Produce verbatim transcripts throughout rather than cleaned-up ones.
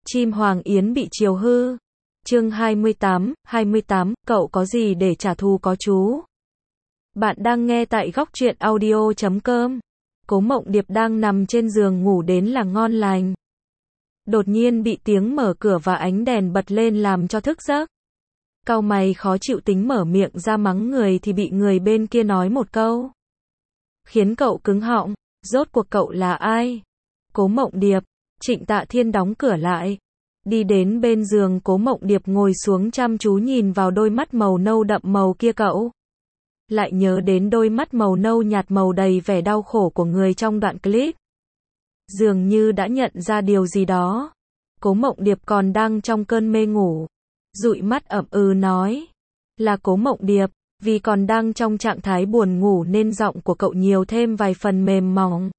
Chim Hoàng Yến bị chiều hư. Chương hai mươi tám, hai mươi tám, cậu có gì để trả thù có chú? Bạn đang nghe tại góc truyện audio chấm com. Cố Mộng Điệp đang nằm trên giường ngủ đến là ngon lành. Đột nhiên bị tiếng mở cửa và ánh đèn bật lên làm cho thức giấc. Cau mày khó chịu tính mở miệng ra mắng người thì bị người bên kia nói một câu, khiến cậu cứng họng. Rốt cuộc cậu là ai? Cố Mộng Điệp. Trịnh Tạ Thiên đóng cửa lại, đi đến bên giường Cố Mộng Điệp ngồi xuống chăm chú nhìn vào đôi mắt màu nâu đậm màu kia cậu. Lại nhớ đến đôi mắt màu nâu nhạt màu đầy vẻ đau khổ của người trong đoạn clip. Dường như đã nhận ra điều gì đó. Cố Mộng Điệp còn đang trong cơn mê ngủ, dụi mắt ậm ừ nói, là Cố Mộng Điệp. Vì còn đang trong trạng thái buồn ngủ nên giọng của cậu nhiều thêm vài phần mềm mỏng,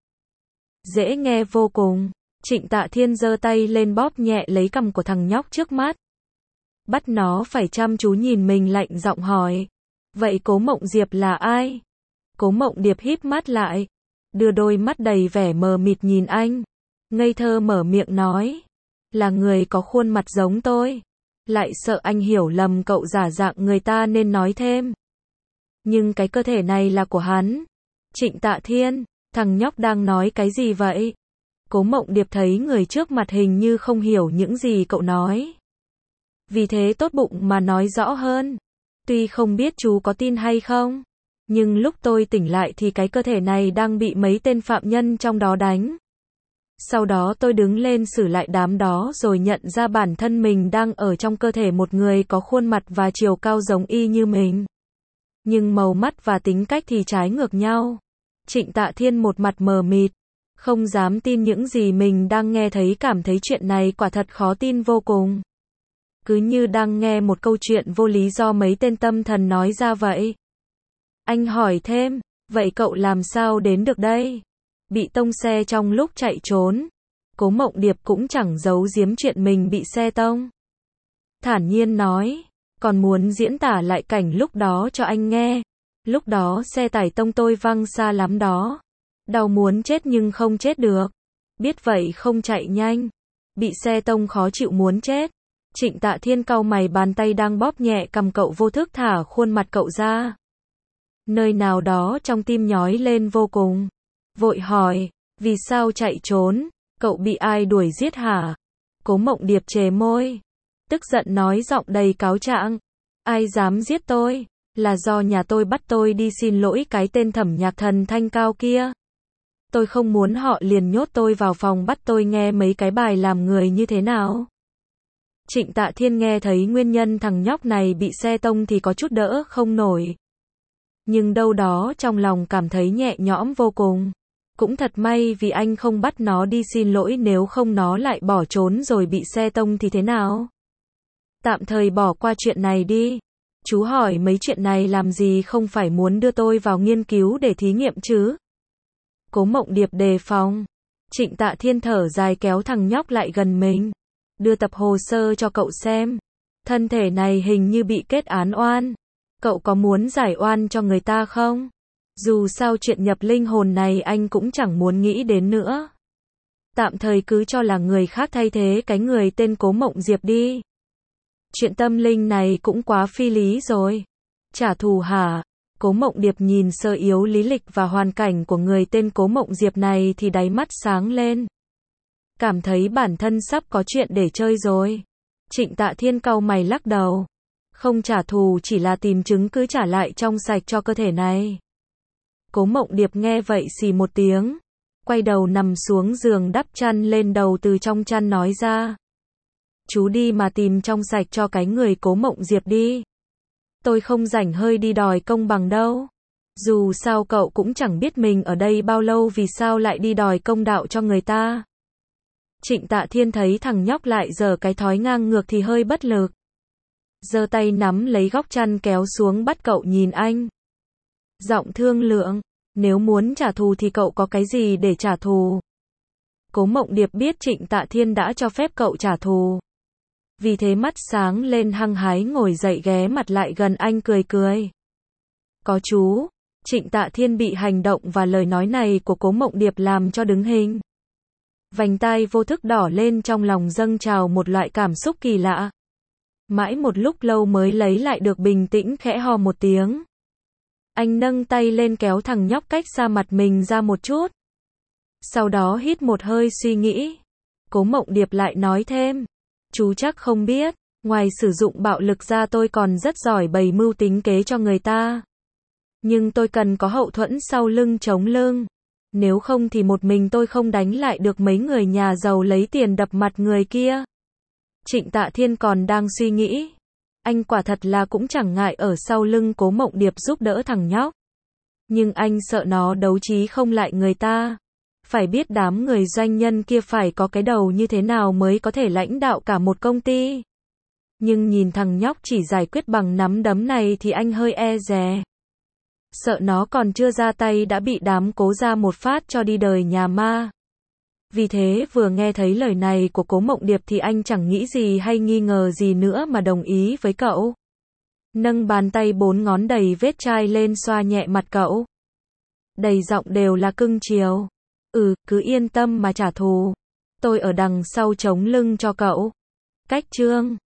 dễ nghe vô cùng. Trịnh Tạ Thiên giơ tay lên bóp nhẹ lấy cằm của thằng nhóc trước mắt, bắt nó phải chăm chú nhìn mình, lạnh giọng hỏi, vậy Cố Mộng Diệp là ai? Cố Mộng Điệp híp mắt lại, đưa đôi mắt đầy vẻ mờ mịt nhìn anh, ngây thơ mở miệng nói, là người có khuôn mặt giống tôi. Lại sợ anh hiểu lầm cậu giả dạng người ta nên nói thêm, nhưng cái cơ thể này là của hắn. Trịnh Tạ Thiên, thằng nhóc đang nói cái gì vậy? Cố Mộng Điệp thấy người trước mặt hình như không hiểu những gì cậu nói, vì thế tốt bụng mà nói rõ hơn. Tuy không biết chú có tin hay không, nhưng lúc tôi tỉnh lại thì cái cơ thể này đang bị mấy tên phạm nhân trong đó đánh. Sau đó tôi đứng lên xử lại đám đó rồi nhận ra bản thân mình đang ở trong cơ thể một người có khuôn mặt và chiều cao giống y như mình, nhưng màu mắt và tính cách thì trái ngược nhau. Trịnh Tạ Thiên một mặt mờ mịt, không dám tin những gì mình đang nghe thấy, cảm thấy chuyện này quả thật khó tin vô cùng. Cứ như đang nghe một câu chuyện vô lý do mấy tên tâm thần nói ra vậy. Anh hỏi thêm, vậy cậu làm sao đến được đây? Bị tông xe trong lúc chạy trốn. Cố Mộng Điệp cũng chẳng giấu giếm chuyện mình bị xe tông, thản nhiên nói, còn muốn diễn tả lại cảnh lúc đó cho anh nghe. Lúc đó xe tải tông tôi văng xa lắm đó. Đau muốn chết nhưng không chết được. Biết vậy không chạy nhanh. Bị xe tông khó chịu muốn chết. Trịnh Tạ Thiên cau mày, bàn tay đang bóp nhẹ cằm cậu vô thức thả khuôn mặt cậu ra. Nơi nào đó trong tim nhói lên vô cùng. Vội hỏi, vì sao chạy trốn? Cậu bị ai đuổi giết hả? Cố Mộng Điệp chề môi, tức giận nói giọng đầy cáo trạng, ai dám giết tôi? Là do nhà tôi bắt tôi đi xin lỗi cái tên Thẩm Nhạc Thần thanh cao kia. Tôi không muốn họ liền nhốt tôi vào phòng bắt tôi nghe mấy cái bài làm người như thế nào. Trịnh Tạ Thiên nghe thấy nguyên nhân thằng nhóc này bị xe tông thì có chút đỡ không nổi, nhưng đâu đó trong lòng cảm thấy nhẹ nhõm vô cùng. Cũng thật may vì anh không bắt nó đi xin lỗi, nếu không nó lại bỏ trốn rồi bị xe tông thì thế nào? Tạm thời bỏ qua chuyện này đi. Chú hỏi mấy chuyện này làm gì, không phải muốn đưa tôi vào nghiên cứu để thí nghiệm chứ? Cố Mộng Điệp đề phòng. Trịnh Tạ Thiên thở dài kéo thằng nhóc lại gần mình, đưa tập hồ sơ cho cậu xem. Thân thể này hình như bị kết án oan. Cậu có muốn giải oan cho người ta không? Dù sao chuyện nhập linh hồn này anh cũng chẳng muốn nghĩ đến nữa. Tạm thời cứ cho là người khác thay thế cái người tên Cố Mộng Diệp đi. Chuyện tâm linh này cũng quá phi lý rồi. Trả thù hả? Cố Mộng Điệp nhìn sơ yếu lý lịch và hoàn cảnh của người tên Cố Mộng Diệp này thì đáy mắt sáng lên, cảm thấy bản thân sắp có chuyện để chơi rồi. Trịnh Tạ Thiên cau mày lắc đầu, không trả thù, chỉ là tìm chứng cứ trả lại trong sạch cho cơ thể này. Cố Mộng Điệp nghe vậy xì một tiếng, quay đầu nằm xuống giường đắp chăn lên đầu, từ trong chăn nói ra, chú đi mà tìm trong sạch cho cái người Cố Mộng Diệp đi. Tôi không rảnh hơi đi đòi công bằng đâu. Dù sao cậu cũng chẳng biết mình ở đây bao lâu, vì sao lại đi đòi công đạo cho người ta. Trịnh Tạ Thiên thấy thằng nhóc lại giở cái thói ngang ngược thì hơi bất lực, giơ tay nắm lấy góc chăn kéo xuống bắt cậu nhìn anh. Giọng thương lượng, nếu muốn trả thù thì cậu có cái gì để trả thù? Cố Mộng Điệp biết Trịnh Tạ Thiên đã cho phép cậu trả thù, vì thế mắt sáng lên hăng hái ngồi dậy ghé mặt lại gần anh cười cười. Có chú. Trịnh Tạ Thiên bị hành động và lời nói này của Cố Mộng Điệp làm cho đứng hình. Vành tai vô thức đỏ lên, trong lòng dâng trào một loại cảm xúc kỳ lạ. Mãi một lúc lâu mới lấy lại được bình tĩnh, khẽ ho một tiếng. Anh nâng tay lên kéo thằng nhóc cách xa mặt mình ra một chút. Sau đó hít một hơi suy nghĩ. Cố Mộng Điệp lại nói thêm. Chú chắc không biết, ngoài sử dụng bạo lực ra tôi còn rất giỏi bày mưu tính kế cho người ta. Nhưng tôi cần có hậu thuẫn sau lưng chống lưng. Nếu không thì một mình tôi không đánh lại được mấy người nhà giàu lấy tiền đập mặt người kia. Trịnh Tạ Thiên còn đang suy nghĩ. Anh quả thật là cũng chẳng ngại ở sau lưng Cố Mộng Điệp giúp đỡ thằng nhóc. Nhưng anh sợ nó đấu trí không lại người ta. Phải biết đám người doanh nhân kia phải có cái đầu như thế nào mới có thể lãnh đạo cả một công ty. Nhưng nhìn thằng nhóc chỉ giải quyết bằng nắm đấm này thì anh hơi e dè. Sợ nó còn chưa ra tay đã bị đám Cố ra một phát cho đi đời nhà ma. Vì thế vừa nghe thấy lời này của Cố Mộng Điệp thì anh chẳng nghĩ gì hay nghi ngờ gì nữa mà đồng ý với cậu. Nâng bàn tay bốn ngón đầy vết chai lên xoa nhẹ mặt cậu. Đầy giọng đều là cưng chiều. Ừ, cứ yên tâm mà trả thù. Tôi ở đằng sau chống lưng cho cậu. Cách chương